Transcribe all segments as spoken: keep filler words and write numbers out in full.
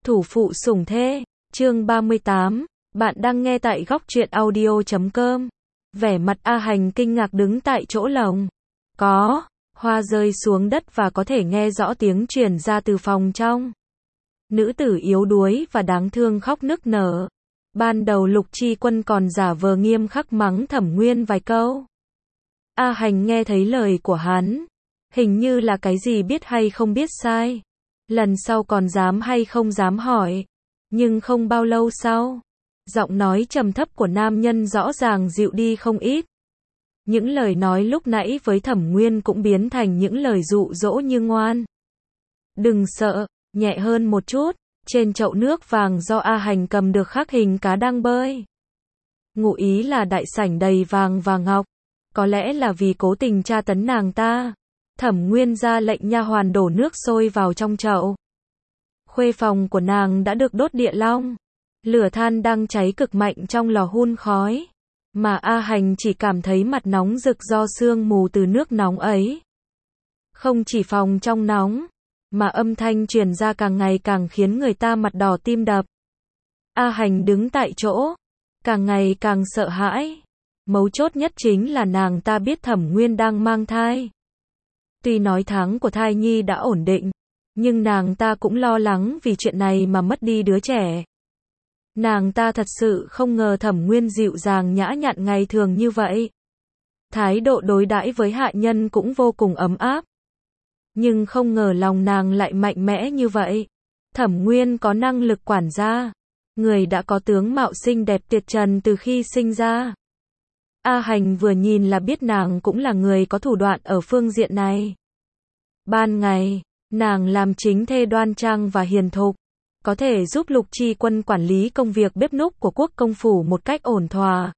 Thủ phụ sủng thê, chương ba mươi tám, bạn đang nghe tại góc truyện audio chấm com. Vẻ mặt A Hành kinh ngạc đứng tại chỗ lồng. Có, hoa rơi xuống đất và có thể nghe rõ tiếng truyền ra từ phòng trong. Nữ tử yếu đuối và đáng thương khóc nức nở. Ban đầu Lục Chi Quân còn giả vờ nghiêm khắc mắng Thẩm Nguyên vài câu. A Hành nghe thấy lời của hắn, hình như là cái gì biết hay không biết sai. Lần sau còn dám hay không dám hỏi. Nhưng không bao lâu sau, giọng nói trầm thấp của nam nhân rõ ràng dịu đi không ít. Những lời nói lúc nãy với Thẩm Nguyên cũng biến thành những lời dụ dỗ như ngoan. Đừng sợ, nhẹ hơn một chút. Trên chậu nước vàng do A Hành cầm được khắc hình cá đang bơi. Ngụ ý là đại sảnh đầy vàng và ngọc. Có lẽ là vì cố tình tra tấn nàng ta. Thẩm Nguyên ra lệnh nha hoàn đổ nước sôi vào trong chậu. Khuê phòng của nàng đã được đốt địa long. Lửa than đang cháy cực mạnh trong lò hun khói. Mà A Hành chỉ cảm thấy mặt nóng rực do sương mù từ nước nóng ấy. Không chỉ phòng trong nóng, mà âm thanh truyền ra càng ngày càng khiến người ta mặt đỏ tim đập. A Hành đứng tại chỗ, càng ngày càng sợ hãi. Mấu chốt nhất chính là nàng ta biết Thẩm Nguyên đang mang thai. Tuy nói tháng của thai nhi đã ổn định, nhưng nàng ta cũng lo lắng vì chuyện này mà mất đi đứa trẻ. Nàng ta thật sự không ngờ Thẩm Nguyên dịu dàng nhã nhặn ngày thường như vậy. Thái độ đối đãi với hạ nhân cũng vô cùng ấm áp. Nhưng không ngờ lòng nàng lại mạnh mẽ như vậy. Thẩm Nguyên có năng lực quản gia. Người đã có tướng mạo xinh đẹp tuyệt trần từ khi sinh ra. A Hành vừa nhìn là biết nàng cũng là người có thủ đoạn ở phương diện này. Ban ngày, nàng làm chính thê đoan trang và hiền thục, có thể giúp Lục Chi Quân quản lý công việc bếp núc của quốc công phủ một cách ổn thỏa.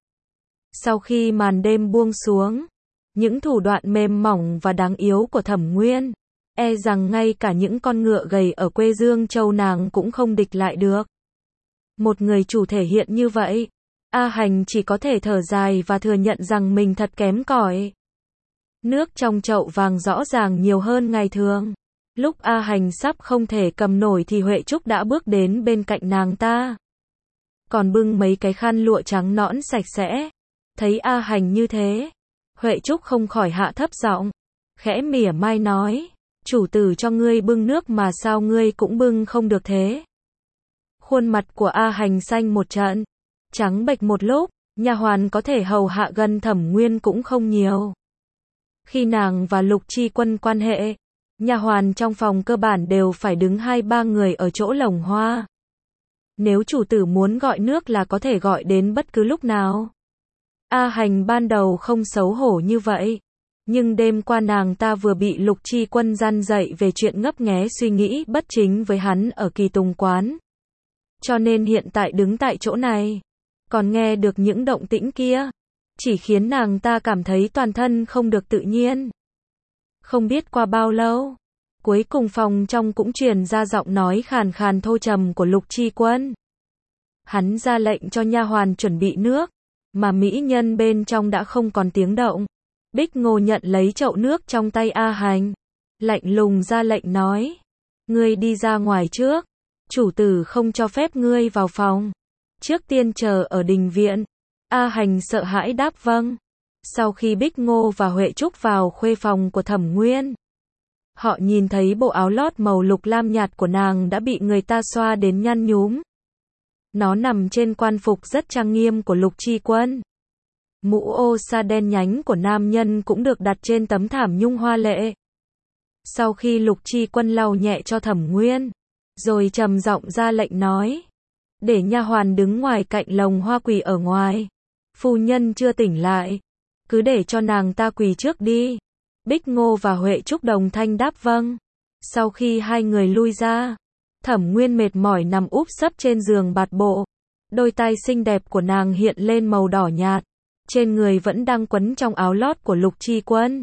Sau khi màn đêm buông xuống, những thủ đoạn mềm mỏng và đáng yếu của Thẩm Nguyên, e rằng ngay cả những con ngựa gầy ở quê Dương Châu nàng cũng không địch lại được. Một người chủ thể hiện như vậy, A Hành chỉ có thể thở dài và thừa nhận rằng mình thật kém cỏi. Nước trong chậu vàng rõ ràng nhiều hơn ngày thường. Lúc A Hành sắp không thể cầm nổi thì Huệ Trúc đã bước đến bên cạnh nàng ta. Còn bưng mấy cái khăn lụa trắng nõn sạch sẽ. Thấy A Hành như thế, Huệ Trúc không khỏi hạ thấp giọng, khẽ mỉa mai nói, chủ tử cho ngươi bưng nước mà sao ngươi cũng bưng không được thế. Khuôn mặt của A Hành xanh một trận, trắng bệch một lúc, nha hoàn có thể hầu hạ gần Thẩm Nguyên cũng không nhiều. Khi nàng và Lục Chi Quân quan hệ, nha hoàn trong phòng cơ bản đều phải đứng hai ba người ở chỗ lồng hoa. Nếu chủ tử muốn gọi nước là có thể gọi đến bất cứ lúc nào. A Hành ban đầu không xấu hổ như vậy, nhưng đêm qua nàng ta vừa bị Lục Chi Quân gian dạy về chuyện ngấp nghé suy nghĩ bất chính với hắn ở Kỳ Tùng Quán. Cho nên hiện tại đứng tại chỗ này, còn nghe được những động tĩnh kia, chỉ khiến nàng ta cảm thấy toàn thân không được tự nhiên. Không biết qua bao lâu, cuối cùng phòng trong cũng truyền ra giọng nói khàn khàn thô trầm của Lục Chi Quân. Hắn ra lệnh cho nha hoàn chuẩn bị nước, mà mỹ nhân bên trong đã không còn tiếng động. Bích Ngô nhận lấy chậu nước trong tay A Hành, lạnh lùng ra lệnh nói, ngươi đi ra ngoài trước, chủ tử không cho phép ngươi vào phòng. Trước tiên chờ ở đình viện. A Hành sợ hãi đáp vâng. Sau khi Bích Ngô và Huệ Trúc vào khuê phòng của Thẩm Nguyên, họ nhìn thấy bộ áo lót màu lục lam nhạt của nàng đã bị người ta xoa đến nhăn nhúm. Nó nằm trên quan phục rất trang nghiêm của Lục Chi Quân. Mũ ô sa đen nhánh của nam nhân cũng được đặt trên tấm thảm nhung hoa lệ. Sau khi Lục Chi Quân lau nhẹ cho Thẩm Nguyên, rồi trầm giọng ra lệnh nói, để nha hoàn đứng ngoài cạnh lồng hoa quỳ ở ngoài. Phu nhân chưa tỉnh lại, cứ để cho nàng ta quỳ trước đi. Bích Ngô và Huệ Trúc đồng thanh đáp vâng. Sau khi hai người lui ra, Thẩm Nguyên mệt mỏi nằm úp sấp trên giường bạt bộ. Đôi tai xinh đẹp của nàng hiện lên màu đỏ nhạt, trên người vẫn đang quấn trong áo lót của Lục Chi Quân.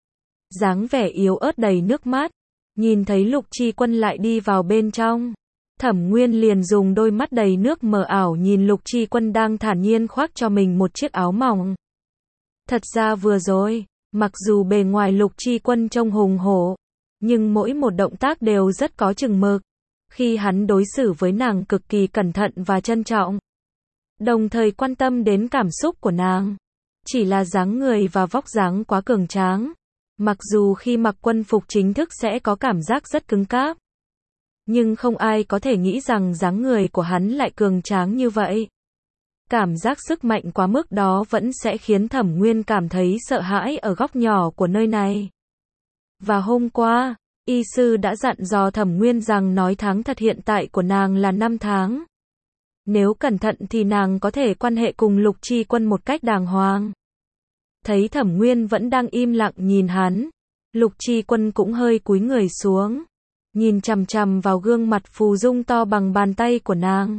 Dáng vẻ yếu ớt đầy nước mắt, nhìn thấy Lục Chi Quân lại đi vào bên trong. Thẩm Nguyên liền dùng đôi mắt đầy nước mờ ảo nhìn Lục Chi Quân đang thản nhiên khoác cho mình một chiếc áo mỏng. Thật ra vừa rồi, mặc dù bề ngoài Lục Chi Quân trông hùng hổ, nhưng mỗi một động tác đều rất có chừng mực. khi hắn đối xử với nàng cực kỳ cẩn thận và trân trọng, đồng thời quan tâm đến cảm xúc của nàng. Chỉ là dáng người và vóc dáng quá cường tráng. Mặc dù khi mặc quân phục chính thức sẽ có cảm giác rất cứng cáp, nhưng không ai có thể nghĩ rằng dáng người của hắn lại cường tráng như vậy. Cảm giác sức mạnh quá mức đó vẫn sẽ khiến Thẩm Nguyên cảm thấy sợ hãi ở góc nhỏ của nơi này. Và hôm qua, y sư đã dặn dò Thẩm Nguyên rằng nói tháng thật hiện tại của nàng là năm tháng. Nếu cẩn thận thì nàng có thể quan hệ cùng Lục Chi Quân một cách đàng hoàng. Thấy Thẩm Nguyên vẫn đang im lặng nhìn hắn, Lục Chi Quân cũng hơi cúi người xuống, nhìn chằm chằm vào gương mặt phù dung to bằng bàn tay của nàng.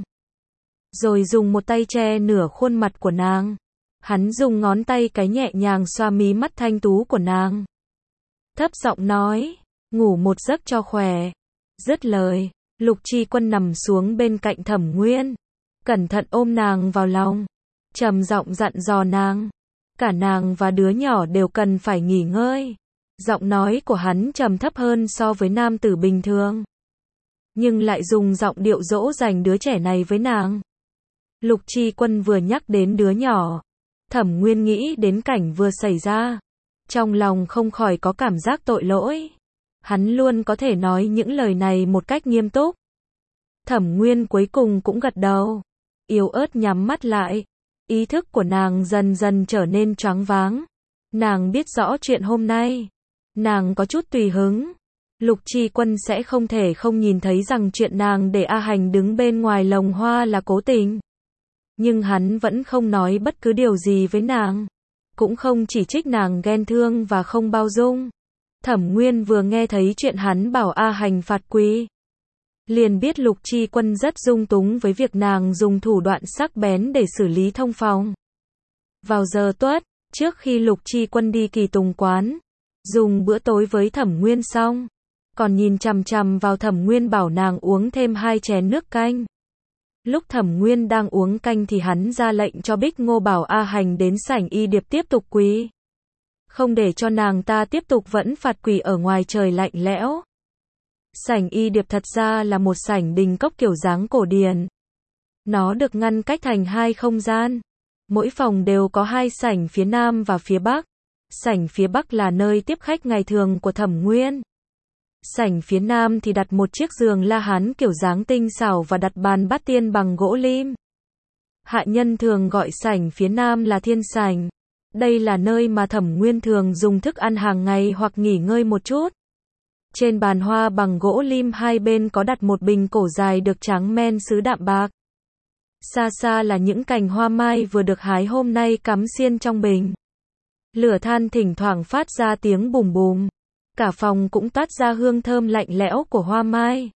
Rồi dùng một tay che nửa khuôn mặt của nàng. Hắn dùng ngón tay cái nhẹ nhàng xoa mí mắt thanh tú của nàng. Thấp giọng nói, ngủ một giấc cho khỏe. Dứt lời, Lục Chi Quân nằm xuống bên cạnh Thẩm Nguyên, cẩn thận ôm nàng vào lòng, trầm giọng dặn dò nàng. Cả nàng và đứa nhỏ đều cần phải nghỉ ngơi. Giọng nói của hắn trầm thấp hơn so với nam tử bình thường, nhưng lại dùng giọng điệu dỗ dành đứa trẻ này với nàng. Lục Chi Quân vừa nhắc đến đứa nhỏ, Thẩm Nguyên nghĩ đến cảnh vừa xảy ra, trong lòng không khỏi có cảm giác tội lỗi. Hắn luôn có thể nói những lời này một cách nghiêm túc. Thẩm Nguyên cuối cùng cũng gật đầu, yếu ớt nhắm mắt lại. Ý thức của nàng dần dần trở nên choáng váng. Nàng biết rõ chuyện hôm nay, nàng có chút tùy hứng. Lục Chi Quân sẽ không thể không nhìn thấy rằng chuyện nàng để A Hành đứng bên ngoài lồng hoa là cố tình. Nhưng hắn vẫn không nói bất cứ điều gì với nàng, cũng không chỉ trích nàng ghen thương và không bao dung. Thẩm Nguyên vừa nghe thấy chuyện hắn bảo A Hành phạt quý, liền biết Lục Chi Quân rất dung túng với việc nàng dùng thủ đoạn sắc bén để xử lý thông phòng. Vào giờ tuất, trước khi Lục Chi Quân đi Kỳ Tùng quán, dùng bữa tối với Thẩm Nguyên xong, còn nhìn chằm chằm vào Thẩm Nguyên bảo nàng uống thêm hai chén nước canh. Lúc Thẩm Nguyên đang uống canh thì hắn ra lệnh cho Bích Ngô bảo A Hành đến sảnh y điệp tiếp tục quỳ, không để cho nàng ta tiếp tục vẫn phạt quỳ ở ngoài trời lạnh lẽo. Sảnh y điệp thật ra là một sảnh đình cốc kiểu dáng cổ điển. Nó được ngăn cách thành hai không gian. Mỗi phòng đều có hai sảnh phía nam và phía bắc. Sảnh phía bắc là nơi tiếp khách ngày thường của Thẩm Nguyên. Sảnh phía nam thì đặt một chiếc giường La Hán kiểu dáng tinh xảo và đặt bàn bát tiên bằng gỗ lim. Hạ nhân thường gọi sảnh phía nam là thiên sảnh. Đây là nơi mà Thẩm Nguyên thường dùng thức ăn hàng ngày hoặc nghỉ ngơi một chút. Trên bàn hoa bằng gỗ lim hai bên có đặt một bình cổ dài được tráng men sứ đạm bạc. Xa xa là những cành hoa mai vừa được hái hôm nay cắm xiên trong bình. Lửa than thỉnh thoảng phát ra tiếng bùm bùm. Cả phòng cũng toát ra hương thơm lạnh lẽo của hoa mai.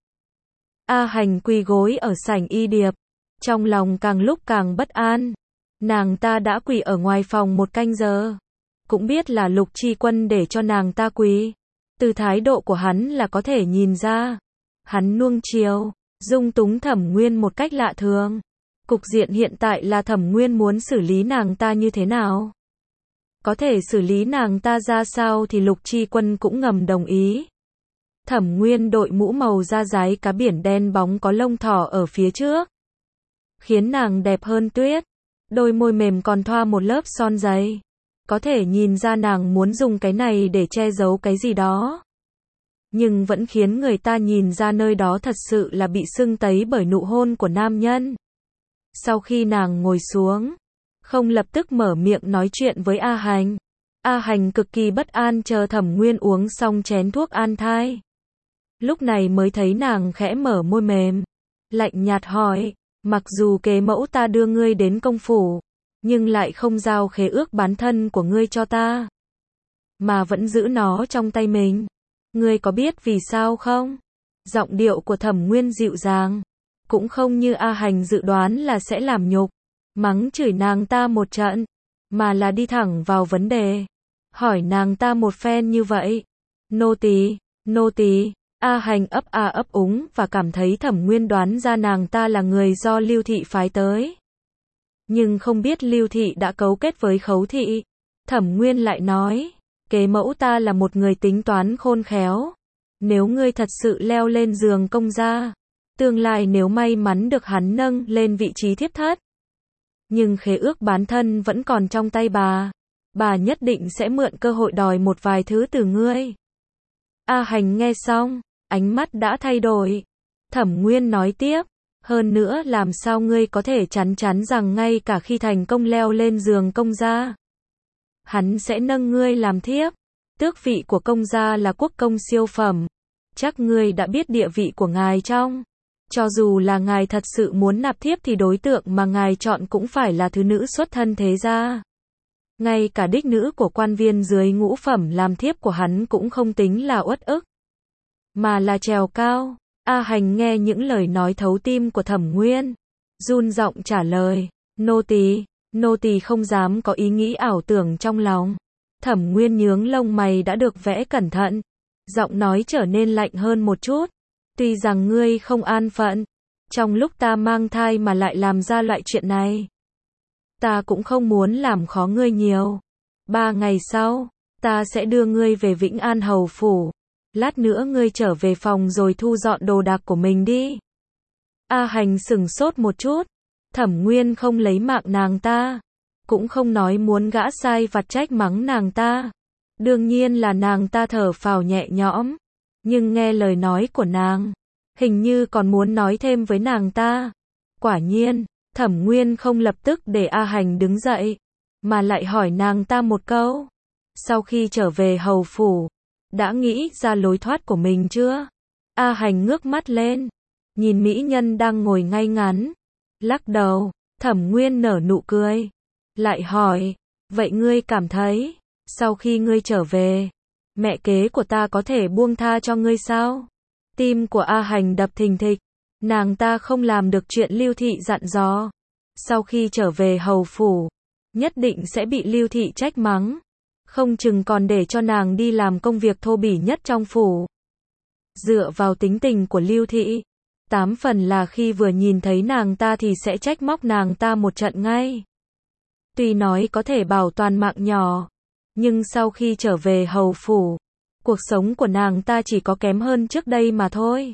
A Hành quỳ gối ở sảnh y điệp, trong lòng càng lúc càng bất an. Nàng ta đã quỳ ở ngoài phòng một canh giờ, cũng biết là Lục Chi Quân để cho nàng ta quỳ. Từ thái độ của hắn là có thể nhìn ra, hắn nuông chiều, dung túng Thẩm Nguyên một cách lạ thường. Cục diện hiện tại là Thẩm Nguyên muốn xử lý nàng ta như thế nào? Có thể xử lý nàng ta ra sao thì Lục Chi Quân cũng ngầm đồng ý. Thẩm Nguyên đội mũ màu da dái cá biển đen bóng có lông thỏ ở phía trước, khiến nàng đẹp hơn tuyết. Đôi môi mềm còn thoa một lớp son dày. Có thể nhìn ra nàng muốn dùng cái này để che giấu cái gì đó. Nhưng vẫn khiến người ta nhìn ra nơi đó thật sự là bị sưng tấy bởi nụ hôn của nam nhân. Sau khi nàng ngồi xuống, không lập tức mở miệng nói chuyện với A Hành. A Hành cực kỳ bất an chờ Thẩm Nguyên uống xong chén thuốc an thai. Lúc này mới thấy nàng khẽ mở môi mềm, lạnh nhạt hỏi, mặc dù kế mẫu ta đưa ngươi đến công phủ, nhưng lại không giao khế ước bán thân của ngươi cho ta, mà vẫn giữ nó trong tay mình. Ngươi có biết vì sao không? Giọng điệu của Thẩm Nguyên dịu dàng, cũng không như A Hành dự đoán là sẽ làm nhục, mắng chửi nàng ta một trận, mà là đi thẳng vào vấn đề, hỏi nàng ta một phen như vậy. Nô tỳ, nô tỳ. A Hành ấp a ấp úng và cảm thấy Thẩm Nguyên đoán ra nàng ta là người do Lưu Thị phái tới. Nhưng không biết Lưu Thị đã cấu kết với Khấu Thị. Thẩm Nguyên lại nói, kế mẫu ta là một người tính toán khôn khéo. Nếu ngươi thật sự leo lên giường công gia, Tương lai nếu may mắn được hắn nâng lên vị trí thiếp thất. Nhưng khế ước bán thân vẫn còn trong tay bà. Bà nhất định sẽ mượn cơ hội đòi một vài thứ từ ngươi. A Hành nghe xong, ánh mắt đã thay đổi. Thẩm Nguyên nói tiếp, hơn nữa làm sao ngươi có thể chắn chắn rằng ngay cả khi thành công leo lên giường công gia, hắn sẽ nâng ngươi làm thiếp. Tước vị của công gia là quốc công siêu phẩm. Chắc ngươi đã biết địa vị của ngài trong. Cho dù là ngài thật sự muốn nạp thiếp thì đối tượng mà ngài chọn cũng phải là thứ nữ xuất thân thế gia. Ngay cả đích nữ của quan viên dưới ngũ phẩm làm thiếp của hắn cũng không tính là uất ức, mà là trèo cao. A Hành nghe những lời nói thấu tim của Thẩm Nguyên, run giọng trả lời, nô tỳ, nô tỳ không dám có ý nghĩ ảo tưởng trong lòng. Thẩm Nguyên nhướng lông mày đã được vẽ cẩn thận, giọng nói trở nên lạnh hơn một chút. Tuy rằng ngươi không an phận, trong lúc ta mang thai mà lại làm ra loại chuyện này, ta cũng không muốn làm khó ngươi nhiều. Ba ngày sau, ta sẽ đưa ngươi về Vĩnh An Hầu Phủ. Lát nữa ngươi trở về phòng rồi thu dọn đồ đạc của mình đi. A Hành sửng sốt một chút. Thẩm Nguyên không lấy mạng nàng ta, cũng không nói muốn gã sai vặt trách mắng nàng ta. Đương nhiên là nàng ta thở phào nhẹ nhõm. Nhưng nghe lời nói của nàng, hình như còn muốn nói thêm với nàng ta. Quả nhiên, Thẩm Nguyên không lập tức để A Hành đứng dậy, mà lại hỏi nàng ta một câu. Sau khi trở về hầu phủ, đã nghĩ ra lối thoát của mình chưa? A Hành ngước mắt lên, nhìn mỹ nhân đang ngồi ngay ngắn, lắc đầu. Thẩm Nguyên nở nụ cười, lại hỏi, vậy ngươi cảm thấy, sau khi ngươi trở về, mẹ kế của ta có thể buông tha cho ngươi sao? Tim của A Hành đập thình thịch, nàng ta không làm được chuyện Lưu Thị dặn dò. Sau khi trở về hầu phủ, nhất định sẽ bị Lưu Thị trách mắng, không chừng còn để cho nàng đi làm công việc thô bỉ nhất trong phủ. Dựa vào tính tình của Lưu Thị, tám phần là khi vừa nhìn thấy nàng ta thì sẽ trách móc nàng ta một trận ngay. Tuy nói có thể bảo toàn mạng nhỏ, nhưng sau khi trở về hầu phủ, cuộc sống của nàng ta chỉ có kém hơn trước đây mà thôi.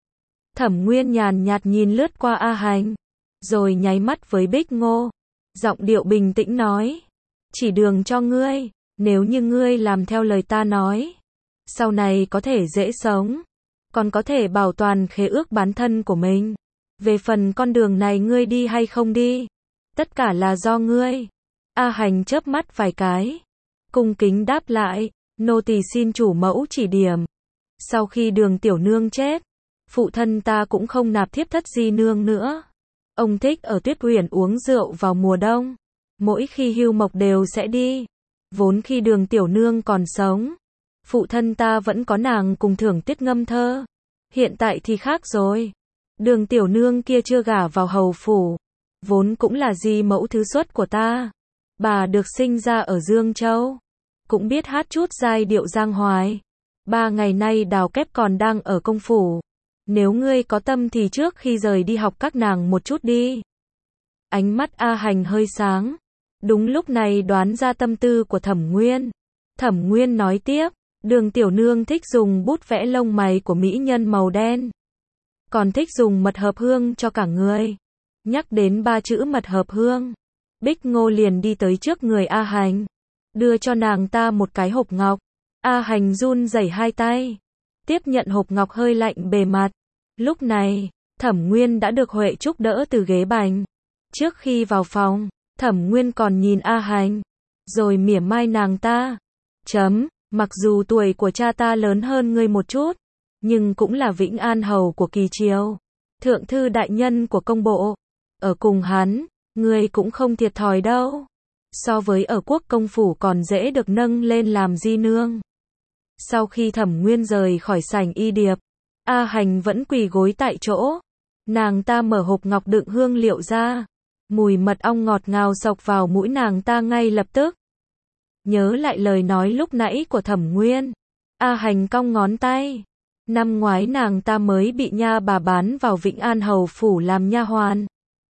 Thẩm Nguyên nhàn nhạt nhìn lướt qua A Hành, rồi nháy mắt với Bích Ngô, giọng điệu bình tĩnh nói, chỉ đường cho ngươi, nếu như ngươi làm theo lời ta nói, sau này có thể dễ sống, còn có thể bảo toàn khế ước bán thân của mình. Về phần con đường này ngươi đi hay không đi, tất cả là do ngươi. A Hành chớp mắt vài cái, cung kính đáp lại, nô tỳ xin chủ mẫu chỉ điểm. Sau khi Đường tiểu nương chết, phụ thân ta cũng không nạp thiếp thất di nương nữa. Ông thích ở Tuyết Uyển uống rượu vào mùa đông, mỗi khi hưu mộc đều sẽ đi. Vốn khi Đường tiểu nương còn sống, phụ thân ta vẫn có nàng cùng Thưởng Tiết ngâm thơ. Hiện tại thì khác rồi. Đường tiểu nương kia chưa gả vào hầu phủ, vốn cũng là di mẫu thứ xuất của ta. Bà được sinh ra ở Dương Châu, cũng biết hát chút giai điệu giang hoài. Ba ngày nay Đào Kép còn đang ở công phủ. Nếu ngươi có tâm thì trước khi rời đi học các nàng một chút đi. Ánh mắt A Hành hơi sáng. Đúng lúc này đoán ra tâm tư của Thẩm Nguyên. Thẩm Nguyên nói tiếp, Đường tiểu nương thích dùng bút vẽ lông mày của mỹ nhân màu đen, còn thích dùng mật hợp hương cho cả người. Nhắc đến ba chữ mật hợp hương, Bích Ngô liền đi tới trước người A Hành, đưa cho nàng ta một cái hộp ngọc. A Hành run rẩy hai tay, tiếp nhận hộp ngọc hơi lạnh bề mặt. Lúc này, Thẩm Nguyên đã được Huệ Trúc đỡ từ ghế bành. Trước khi vào phòng, Thẩm Nguyên còn nhìn A Hành, rồi mỉa mai nàng ta. Chấm, mặc dù tuổi của cha ta lớn hơn ngươi một chút, nhưng cũng là Vĩnh An Hầu của Kỳ Triều, thượng thư đại nhân của công bộ. Ở cùng hắn, ngươi cũng không thiệt thòi đâu. So với ở quốc công phủ còn dễ được nâng lên làm di nương. Sau khi Thẩm Nguyên rời khỏi sảnh y điệp, A Hành vẫn quỳ gối tại chỗ. Nàng ta mở hộp ngọc đựng hương liệu ra. Mùi mật ong ngọt ngào xộc vào mũi nàng ta ngay lập tức. Nhớ lại lời nói lúc nãy của Thẩm Nguyên, A Hành cong ngón tay. Năm ngoái nàng ta mới bị nha bà bán vào Vĩnh An Hầu phủ làm nha hoàn.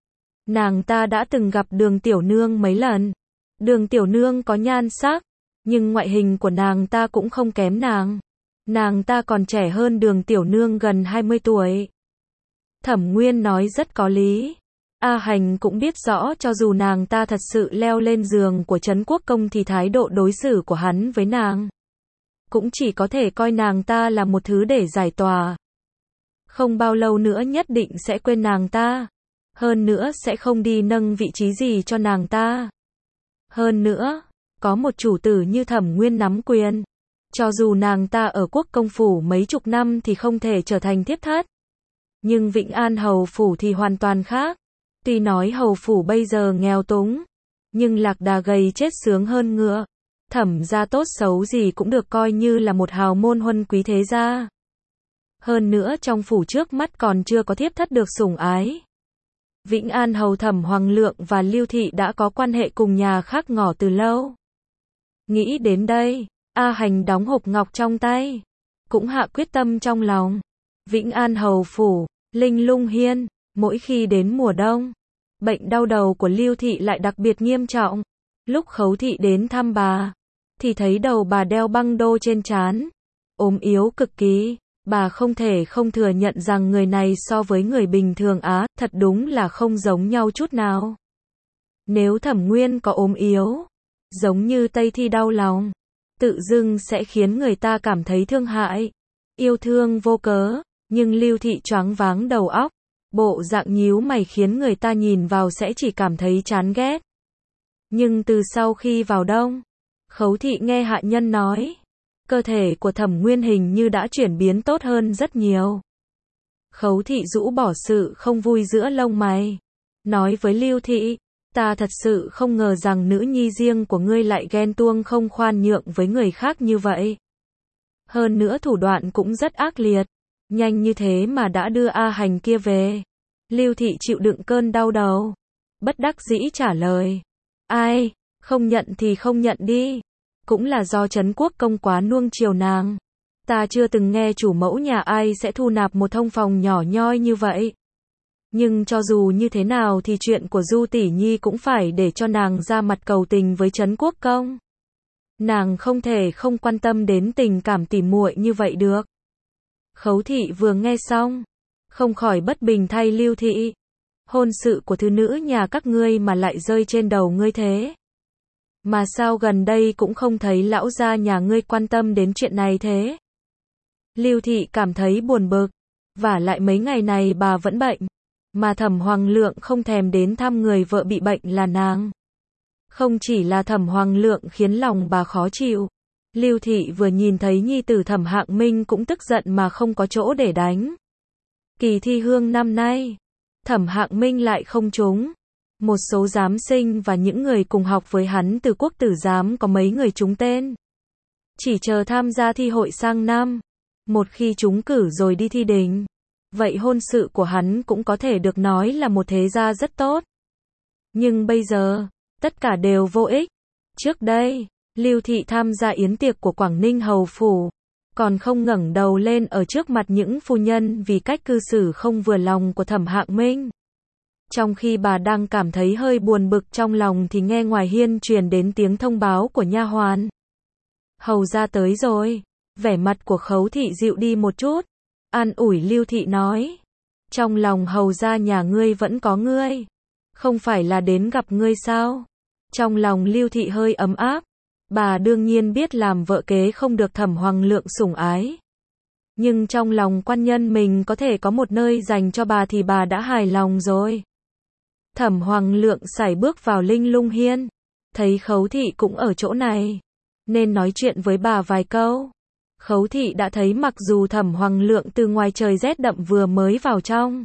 Nàng ta đã từng gặp Đường tiểu nương mấy lần. Đường tiểu nương có nhan sắc, nhưng ngoại hình của nàng ta cũng không kém nàng. Nàng ta còn trẻ hơn Đường tiểu nương gần hai mươi tuổi. Thẩm Nguyên nói rất có lý. A Hành cũng biết rõ cho dù nàng ta thật sự leo lên giường của Trấn Quốc Công thì thái độ đối xử của hắn với nàng cũng chỉ có thể coi nàng ta là một thứ để giải tỏa. Không bao lâu nữa nhất định sẽ quên nàng ta. Hơn nữa sẽ không đi nâng vị trí gì cho nàng ta. Hơn nữa, có một chủ tử như Thẩm Nguyên nắm quyền. Cho dù nàng ta ở Quốc Công Phủ mấy chục năm thì không thể trở thành thiếp thất. Nhưng Vĩnh An Hầu Phủ thì hoàn toàn khác. Tuy nói Hầu Phủ bây giờ nghèo túng, nhưng lạc đà gầy chết sướng hơn ngựa. Thẩm gia tốt xấu gì cũng được coi như là một hào môn huân quý thế gia. Hơn nữa trong phủ trước mắt còn chưa có thiếp thất được sủng ái. Vĩnh An Hầu Thẩm Hoàng Lượng và Lưu Thị đã có quan hệ cùng nhà khác ngỏ từ lâu. Nghĩ đến đây, A Hành đóng hộp ngọc trong tay, cũng hạ quyết tâm trong lòng. Vĩnh An Hầu Phủ, Linh Lung Hiên, mỗi khi đến mùa đông, bệnh đau đầu của Lưu Thị lại đặc biệt nghiêm trọng. Lúc Khấu Thị đến thăm bà, thì thấy đầu bà đeo băng đô trên trán, ốm yếu cực kỳ. Bà không thể không thừa nhận rằng người này so với người bình thường á, thật đúng là không giống nhau chút nào. Nếu Thẩm Nguyên có ốm yếu, giống như Tây Thi đau lòng, tự dưng sẽ khiến người ta cảm thấy thương hại, yêu thương vô cớ, nhưng Lưu Thị choáng váng đầu óc, bộ dạng nhíu mày khiến người ta nhìn vào sẽ chỉ cảm thấy chán ghét. Nhưng từ sau khi vào đông, Khấu Thị nghe hạ nhân nói, cơ thể của Thẩm Nguyên hình như đã chuyển biến tốt hơn rất nhiều. Khấu Thị rũ bỏ sự không vui giữa lông mày, nói với Lưu Thị, ta thật sự không ngờ rằng nữ nhi riêng của ngươi lại ghen tuông không khoan nhượng với người khác như vậy. Hơn nữa thủ đoạn cũng rất ác liệt, nhanh như thế mà đã đưa A Hành kia về. Lưu Thị chịu đựng cơn đau đầu, bất đắc dĩ trả lời, ai, không nhận thì không nhận đi. Cũng là do Trấn Quốc Công quá nuông chiều nàng. Ta chưa từng nghe chủ mẫu nhà ai sẽ thu nạp một thông phòng nhỏ nhoi như vậy. Nhưng cho dù như thế nào thì chuyện của Du tỷ nhi cũng phải để cho nàng ra mặt cầu tình với Trấn Quốc Công. Nàng không thể không quan tâm đến tình cảm tỉ muội như vậy được. Khấu Thị vừa nghe xong, không khỏi bất bình thay Lưu Thị. Hôn sự của thứ nữ nhà các ngươi mà lại rơi trên đầu ngươi thế. Mà sao gần đây cũng không thấy lão gia nhà ngươi quan tâm đến chuyện này thế? Lưu Thị cảm thấy buồn bực, vả lại mấy ngày này bà vẫn bệnh, mà Thẩm Hoàng Lượng không thèm đến thăm người vợ bị bệnh là nàng. Không chỉ là Thẩm Hoàng Lượng khiến lòng bà khó chịu, Lưu Thị vừa nhìn thấy nhi tử Thẩm Hạng Minh cũng tức giận mà không có chỗ để đánh. Kỳ thi hương năm nay, Thẩm Hạng Minh lại không trúng. Một số giám sinh và những người cùng học với hắn từ quốc tử giám có mấy người trúng tên. Chỉ chờ tham gia thi hội sang năm. Một khi trúng cử rồi đi thi đình. Vậy hôn sự của hắn cũng có thể được nói là một thế gia rất tốt. Nhưng bây giờ, tất cả đều vô ích. Trước đây, Lưu Thị tham gia yến tiệc của Quảng Ninh Hầu Phủ. Còn không ngẩng đầu lên ở trước mặt những phu nhân vì cách cư xử không vừa lòng của Thẩm Hạng Minh. Trong khi bà đang cảm thấy hơi buồn bực trong lòng thì nghe ngoài hiên truyền đến tiếng thông báo của nha hoàn. Hầu ra tới rồi. Vẻ mặt của Khấu Thị dịu đi một chút. An ủi Lưu Thị nói. Trong lòng hầu ra nhà ngươi vẫn có ngươi. Không phải là đến gặp ngươi sao? Trong lòng Lưu Thị hơi ấm áp. Bà đương nhiên biết làm vợ kế không được Thẩm Hoàng Lượng sủng ái. Nhưng trong lòng quan nhân mình có thể có một nơi dành cho bà thì bà đã hài lòng rồi. Thẩm Hoàng Lượng sải bước vào Linh Lung Hiên, thấy Khấu Thị cũng ở chỗ này, nên nói chuyện với bà vài câu. Khấu Thị đã thấy mặc dù Thẩm Hoàng Lượng từ ngoài trời rét đậm vừa mới vào trong,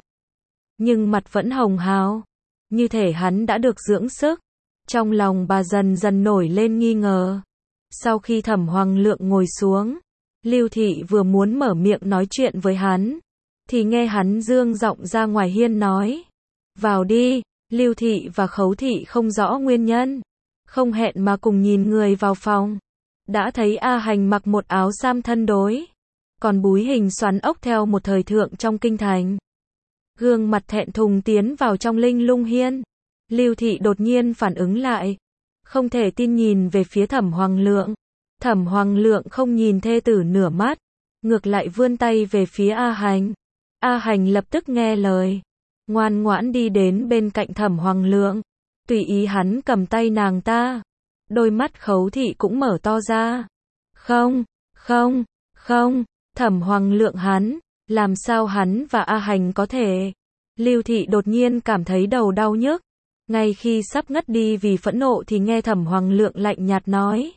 nhưng mặt vẫn hồng hào, như thể hắn đã được dưỡng sức. Trong lòng bà dần dần nổi lên nghi ngờ. Sau khi Thẩm Hoàng Lượng ngồi xuống, Lưu Thị vừa muốn mở miệng nói chuyện với hắn, thì nghe hắn dương giọng ra ngoài hiên nói, vào đi. Lưu Thị và Khấu Thị không rõ nguyên nhân, không hẹn mà cùng nhìn người vào phòng. Đã thấy A Hành mặc một áo sam thân đối, còn búi hình xoắn ốc theo một thời thượng trong kinh thành. Gương mặt thẹn thùng tiến vào trong Linh Lung Hiên. Lưu Thị đột nhiên phản ứng lại, không thể tin nhìn về phía Thẩm Hoàng Lượng. Thẩm Hoàng Lượng không nhìn thê tử nửa mắt, ngược lại vươn tay về phía A Hành. A Hành lập tức nghe lời, ngoan ngoãn đi đến bên cạnh Thẩm Hoàng Lượng, tùy ý hắn cầm tay nàng ta. Đôi mắt Khấu Thị cũng mở to ra. Không, không, không, Thẩm Hoàng Lượng hắn, làm sao hắn và A Hành có thể? Lưu Thị đột nhiên cảm thấy đầu đau nhức. Ngay khi sắp ngất đi vì phẫn nộ thì nghe Thẩm Hoàng Lượng lạnh nhạt nói.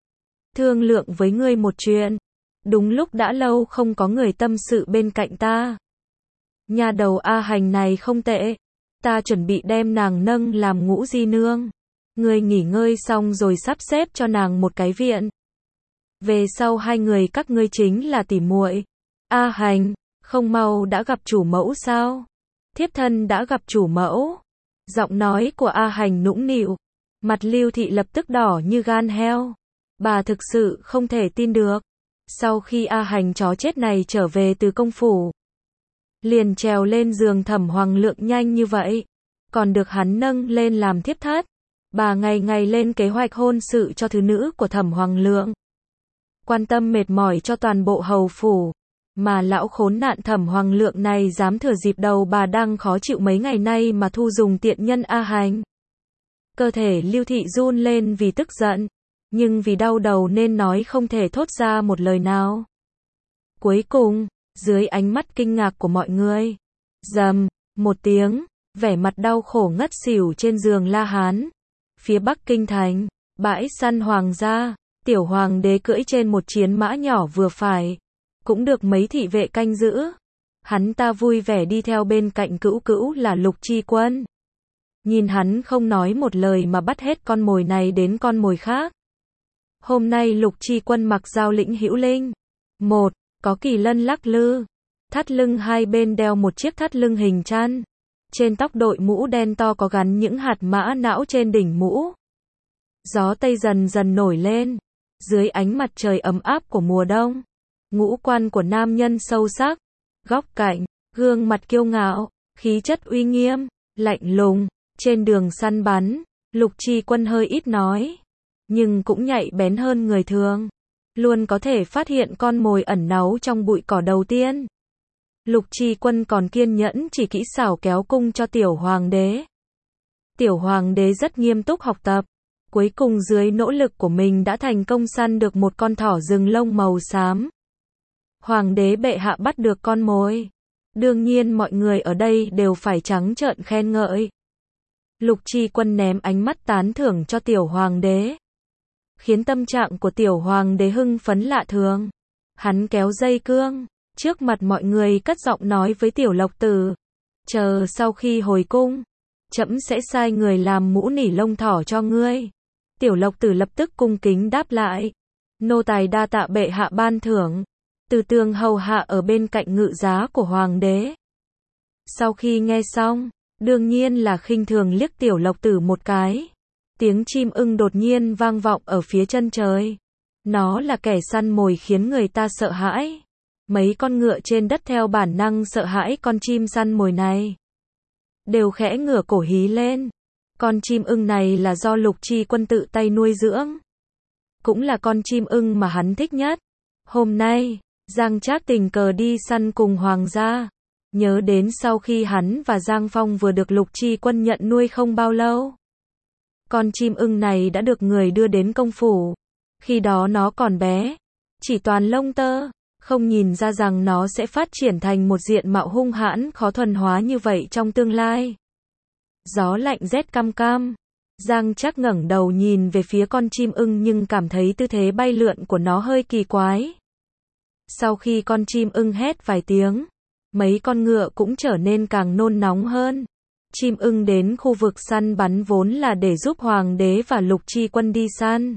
Thương lượng với ngươi một chuyện. Đúng lúc đã lâu không có người tâm sự bên cạnh ta. Nhà đầu A Hành này không tệ. Ta chuẩn bị đem nàng nâng làm ngũ di nương. Ngươi nghỉ ngơi xong rồi sắp xếp cho nàng một cái viện. Về sau hai người các ngươi chính là tỉ muội. A Hành, không mau đã gặp chủ mẫu sao? Thiếp thân đã gặp chủ mẫu. Giọng nói của A Hành nũng nịu. Mặt Lưu Thị lập tức đỏ như gan heo. Bà thực sự không thể tin được. Sau khi A Hành chó chết này trở về từ công phủ, liền trèo lên giường Thẩm Hoàng Lượng nhanh như vậy, còn được hắn nâng lên làm thiếp thất. Bà ngày ngày lên kế hoạch hôn sự cho thứ nữ của Thẩm Hoàng Lượng, quan tâm mệt mỏi cho toàn bộ hầu phủ, mà lão khốn nạn Thẩm Hoàng Lượng này dám thừa dịp đầu bà đang khó chịu mấy ngày nay mà thu dùng tiện nhân A Hành. Cơ thể Lưu Thị run lên vì tức giận, nhưng vì đau đầu nên nói không thể thốt ra một lời nào. Cuối cùng, dưới ánh mắt kinh ngạc của mọi người, rầm, một tiếng, vẻ mặt đau khổ ngất xỉu trên giường La Hán. Phía Bắc Kinh Thành, bãi săn hoàng gia, tiểu hoàng đế cưỡi trên một chiến mã nhỏ vừa phải, cũng được mấy thị vệ canh giữ. Hắn ta vui vẻ đi theo bên cạnh cữu cữu là Lục Chi Quân. Nhìn hắn không nói một lời mà bắt hết con mồi này đến con mồi khác. Hôm nay Lục Chi Quân mặc giao lĩnh hữu linh. Một, có kỳ lân lắc lư. Thắt lưng hai bên đeo một chiếc thắt lưng hình chăn. Trên tóc đội mũ đen to có gắn những hạt mã não trên đỉnh mũ. Gió Tây dần dần nổi lên. Dưới ánh mặt trời ấm áp của mùa đông. Ngũ quan của nam nhân sâu sắc. Góc cạnh, gương mặt kiêu ngạo, khí chất uy nghiêm, lạnh lùng. Trên đường săn bắn, Lục Chi Quân hơi ít nói, nhưng cũng nhạy bén hơn người thường. Luôn có thể phát hiện con mồi ẩn náu trong bụi cỏ đầu tiên. Lục Chi Quân còn kiên nhẫn chỉ kỹ xảo kéo cung cho tiểu hoàng đế. Tiểu hoàng đế rất nghiêm túc học tập. Cuối cùng dưới nỗ lực của mình đã thành công săn được một con thỏ rừng lông màu xám. Hoàng đế bệ hạ bắt được con mồi. Đương nhiên mọi người ở đây đều phải trắng trợn khen ngợi. Lục Chi Quân ném ánh mắt tán thưởng cho tiểu hoàng đế, khiến tâm trạng của tiểu hoàng đế hưng phấn lạ thường. Hắn kéo dây cương, trước mặt mọi người cất giọng nói với tiểu lộc tử. Chờ sau khi hồi cung, trẫm sẽ sai người làm mũ nỉ lông thỏ cho ngươi. Tiểu lộc tử lập tức cung kính đáp lại. Nô tài đa tạ bệ hạ ban thưởng. Từ tường hầu hạ ở bên cạnh ngự giá của hoàng đế. Sau khi nghe xong, đương nhiên là khinh thường liếc tiểu lộc tử một cái. Tiếng chim ưng đột nhiên vang vọng ở phía chân trời. Nó là kẻ săn mồi khiến người ta sợ hãi. Mấy con ngựa trên đất theo bản năng sợ hãi con chim săn mồi này, đều khẽ ngửa cổ hí lên. Con chim ưng này là do Lục Chi Quân tự tay nuôi dưỡng. Cũng là con chim ưng mà hắn thích nhất. Hôm nay, Giang Trác tình cờ đi săn cùng hoàng gia. Nhớ đến sau khi hắn và Giang Phong vừa được Lục Chi Quân nhận nuôi không bao lâu. Con chim ưng này đã được người đưa đến công phủ. Khi đó nó còn bé, chỉ toàn lông tơ, không nhìn ra rằng nó sẽ phát triển thành một diện mạo hung hãn khó thuần hóa như vậy trong tương lai. Gió lạnh rét căm căm. Giang Trác ngẩng đầu nhìn về phía con chim ưng nhưng cảm thấy tư thế bay lượn của nó hơi kỳ quái. Sau khi con chim ưng hét vài tiếng, mấy con ngựa cũng trở nên càng nôn nóng hơn. Chim ưng đến khu vực săn bắn vốn là để giúp hoàng đế và Lục Chi Quân đi săn.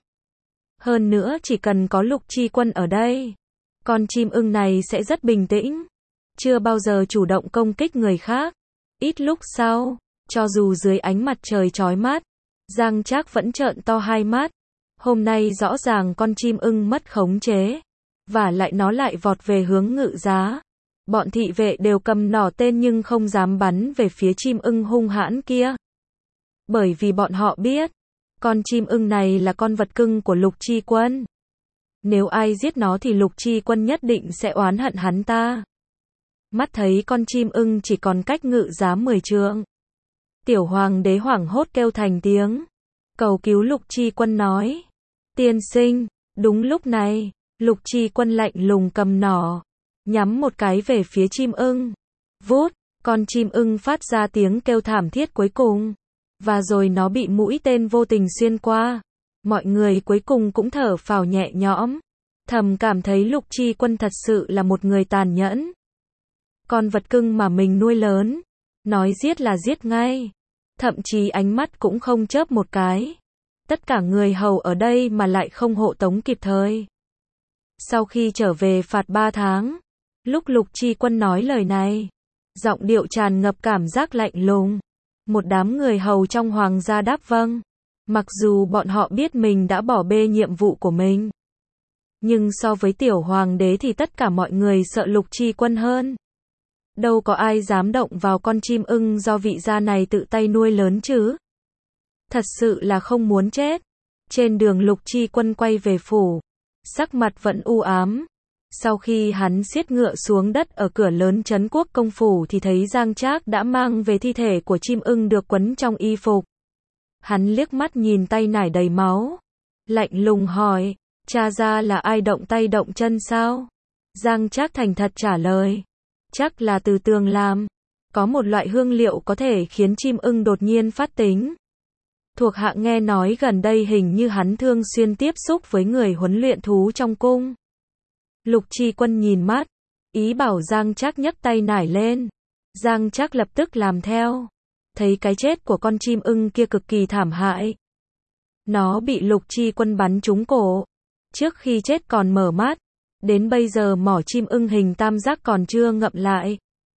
Hơn nữa chỉ cần có Lục Chi Quân ở đây, con chim ưng này sẽ rất bình tĩnh, chưa bao giờ chủ động công kích người khác. Ít lúc sau, cho dù dưới ánh mặt trời chói mắt, Giang Trác vẫn trợn to hai mắt. Hôm nay rõ ràng con chim ưng mất khống chế, và lại nó lại vọt về hướng ngự giá. Bọn thị vệ đều cầm nỏ tên nhưng không dám bắn về phía chim ưng hung hãn kia. Bởi vì bọn họ biết, con chim ưng này là con vật cưng của Lục Chi Quân. Nếu ai giết nó thì Lục Chi Quân nhất định sẽ oán hận hắn ta. mắt thấy con chim ưng chỉ còn cách ngự giá mười trượng. Tiểu hoàng đế hoảng hốt kêu thành tiếng, cầu cứu. Lục Chi Quân nói, tiên sinh. Đúng lúc này, Lục Chi Quân lạnh lùng cầm nỏ, nhắm một cái về phía chim ưng. Vút, con chim ưng phát ra tiếng kêu thảm thiết cuối cùng, và rồi nó bị mũi tên vô tình xuyên qua. Mọi người cuối cùng cũng thở phào nhẹ nhõm, thầm cảm thấy Lục Chi Quân thật sự là một người tàn nhẫn. Con vật cưng mà mình nuôi lớn, nói giết là giết ngay, thậm chí ánh mắt cũng không chớp một cái. Tất cả người hầu ở đây mà lại không hộ tống kịp thời. Sau khi trở về phạt ba tháng, lúc Lục Chi Quân nói lời này, giọng điệu tràn ngập cảm giác lạnh lùng. Một đám người hầu trong hoàng gia đáp vâng, mặc dù bọn họ biết mình đã bỏ bê nhiệm vụ của mình. Nhưng so với tiểu hoàng đế thì tất cả mọi người sợ Lục Chi Quân hơn. Đâu có ai dám động vào con chim ưng do vị gia này tự tay nuôi lớn chứ. Thật sự là không muốn chết. Trên đường Lục Chi Quân quay về phủ, sắc mặt vẫn u ám. Sau khi hắn siết ngựa xuống đất ở cửa lớn trấn quốc công phủ thì thấy Giang Trác đã mang về thi thể của chim ưng được quấn trong y phục. Hắn liếc mắt nhìn tay nải đầy máu, lạnh lùng hỏi, cha ra là ai động tay động chân sao? Giang Trác thành thật trả lời, chắc là Từ Tường làm. Có một loại hương liệu có thể khiến chim ưng đột nhiên phát tính. Thuộc hạ nghe nói gần đây hình như hắn thường xuyên tiếp xúc với người huấn luyện thú trong cung. Lục Chi Quân nhìn mắt, ý bảo Giang Trác nhấc tay nải lên. Giang Trác lập tức làm theo. Thấy cái chết của con chim ưng kia cực kỳ thảm hại. Nó bị Lục Chi Quân bắn trúng cổ. Trước khi chết còn mở mắt. Đến bây giờ mỏ chim ưng hình tam giác còn chưa ngậm lại.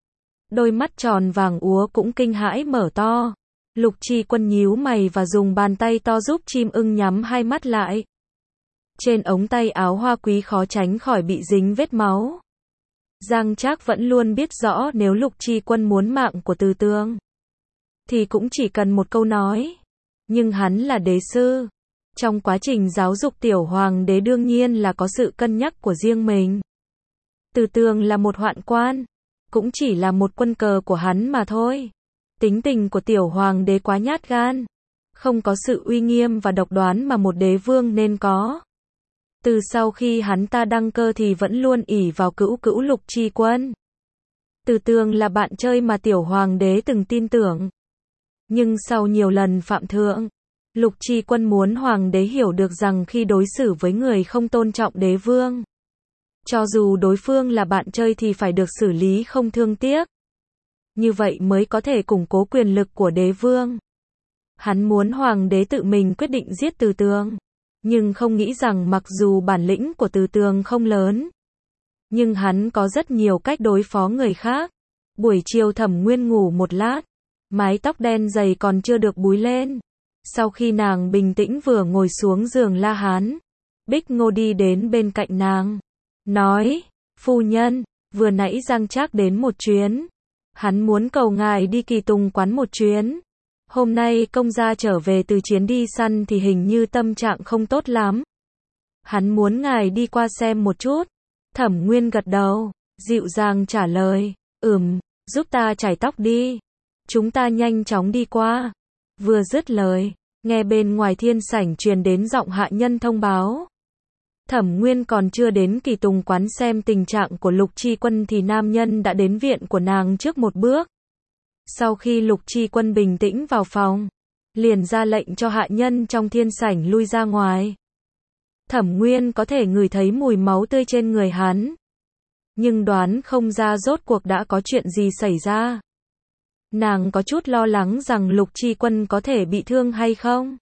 Đôi mắt tròn vàng úa cũng kinh hãi mở to. Lục Chi Quân nhíu mày và dùng bàn tay to giúp chim ưng nhắm hai mắt lại. Trên ống tay áo hoa quý khó tránh khỏi bị dính vết máu. Giang Trác vẫn luôn biết rõ nếu Lục Chi Quân muốn mạng của Từ Tường, thì cũng chỉ cần một câu nói. Nhưng hắn là đế sư. Trong quá trình giáo dục tiểu hoàng đế đương nhiên là có sự cân nhắc của riêng mình. Từ Tường là một hoạn quan, cũng chỉ là một quân cờ của hắn mà thôi. Tính tình của tiểu hoàng đế quá nhát gan, không có sự uy nghiêm và độc đoán mà một đế vương nên có. Từ sau khi hắn ta đăng cơ thì vẫn luôn ỷ vào cữu cữu Lục Chi Quân. Từ Tường là bạn chơi mà tiểu hoàng đế từng tin tưởng. Nhưng sau nhiều lần phạm thượng, Lục Chi Quân muốn hoàng đế hiểu được rằng khi đối xử với người không tôn trọng đế vương, cho dù đối phương là bạn chơi thì phải được xử lý không thương tiếc. Như vậy mới có thể củng cố quyền lực của đế vương. Hắn muốn hoàng đế tự mình quyết định giết Từ Tường. Nhưng không nghĩ rằng mặc dù bản lĩnh của Từ Tường không lớn, nhưng hắn có rất nhiều cách đối phó người khác. Buổi chiều Thẩm Nguyên ngủ một lát, mái tóc đen dày còn chưa được búi lên. Sau khi nàng bình tĩnh vừa ngồi xuống giường La Hán, Bích Ngô đi đến bên cạnh nàng, nói, phu nhân, vừa nãy Giang Trác đến một chuyến. Hắn muốn cầu ngài đi Kỳ Tùng quán một chuyến. Hôm nay công gia trở về từ chuyến đi săn thì hình như tâm trạng không tốt lắm. Hắn muốn ngài đi qua xem một chút. Thẩm Nguyên gật đầu, dịu dàng trả lời, ừm, giúp ta chải tóc đi. Chúng ta nhanh chóng đi qua. Vừa dứt lời, nghe bên ngoài thiên sảnh truyền đến giọng hạ nhân thông báo. Thẩm Nguyên còn chưa đến Kỳ Tùng quán xem tình trạng của Lục Chi Quân thì nam nhân đã đến viện của nàng trước một bước. Sau khi Lục Chi Quân bình tĩnh vào phòng, liền ra lệnh cho hạ nhân trong thiên sảnh lui ra ngoài. Thẩm Nguyên có thể ngửi thấy mùi máu tươi trên người hắn, nhưng đoán không ra rốt cuộc đã có chuyện gì xảy ra. Nàng có chút lo lắng rằng Lục Chi Quân có thể bị thương hay không,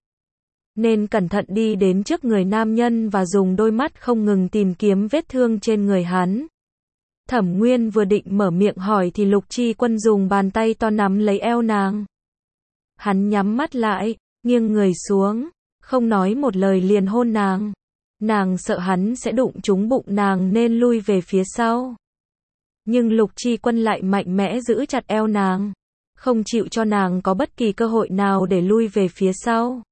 nên cẩn thận đi đến trước người nam nhân và dùng đôi mắt không ngừng tìm kiếm vết thương trên người hắn. Thẩm Nguyên vừa định mở miệng hỏi thì Lục Chi Quân dùng bàn tay to nắm lấy eo nàng. Hắn nhắm mắt lại, nghiêng người xuống, không nói một lời liền hôn nàng. Nàng sợ hắn sẽ đụng trúng bụng nàng nên lui về phía sau. Nhưng Lục Chi Quân lại mạnh mẽ giữ chặt eo nàng, không chịu cho nàng có bất kỳ cơ hội nào để lui về phía sau.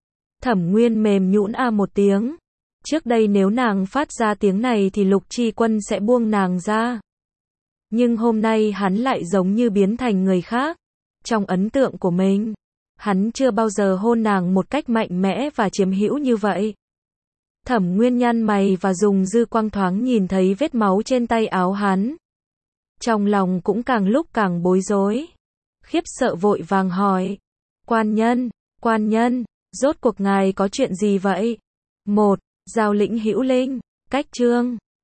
Thẩm Nguyên mềm nhũn a một tiếng. Trước đây nếu nàng phát ra tiếng này thì Lục Chi Quân sẽ buông nàng ra. Nhưng hôm nay hắn lại giống như biến thành người khác. Trong ấn tượng của mình, hắn chưa bao giờ hôn nàng một cách mạnh mẽ và chiếm hữu như vậy. Thẩm Nguyên nhăn mày và dùng dư quang thoáng nhìn thấy vết máu trên tay áo hắn. Trong lòng cũng càng lúc càng bối rối. Khiếp sợ vội vàng hỏi. Quan nhân, quan nhân, rốt cuộc ngài có chuyện gì vậy? Một, Giao lĩnh Hữu Linh, cách chương.